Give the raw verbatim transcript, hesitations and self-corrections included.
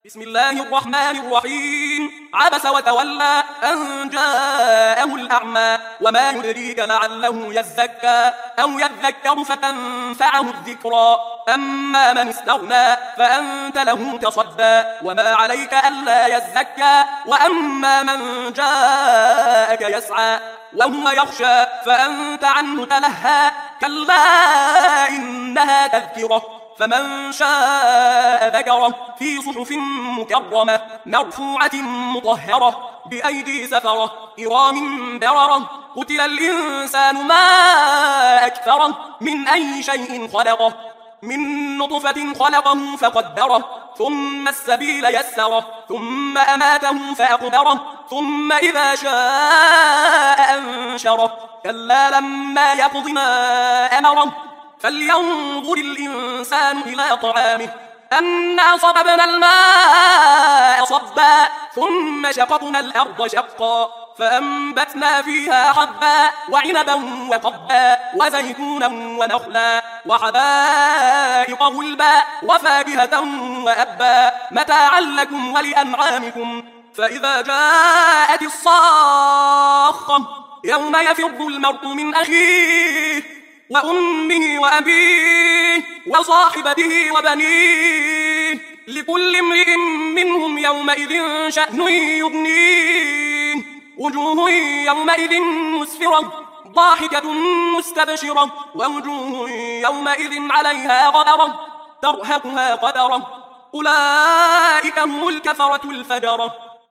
بسم الله الرحمن الرحيم. عبس وتولى أن جاءه الأعمى وما يدريك لعله يزكى أو يذكر فتنفعه الذكرى أما من استغنى فأنت له تصدى وما عليك ألا يزكى وأما من جاءك يسعى وهو يخشى فأنت عنه تلهى كلا إنها تذكرة فمن شاء ذكره في صحف مكرمة مرفوعة مطهرة بأيدي سفرة كرام بررة قتل الإنسان ما أكثره من أي شيء خلقه من نطفة خلقه فقدره ثم السبيل يسره ثم أماته فأقبره ثم إذا شاء أنشره كلا لما يقض ما أمره فلينظر الإنسان إلى طعامه أنا صببنا الماء صبا ثم شققنا الأرض شقا فأنبتنا فيها حبا وعنبا وقبا وزيتونا ونخلا وحدائق غلبا وفاكهة وأبا متاعا لكم ولأنعامكم فإذا جاءت الصاخة يوم يفر المرء من أخيه وأمه وأبيه وصاحبته وبنيه لكل امرئ منهم يومئذ شأن يغنيه وجوه يومئذ مسفرة ضاحكة مستبشرة ووجوه يومئذ عليها غبرة ترهقها قدرة أولئك هم الكفرة الفجرة.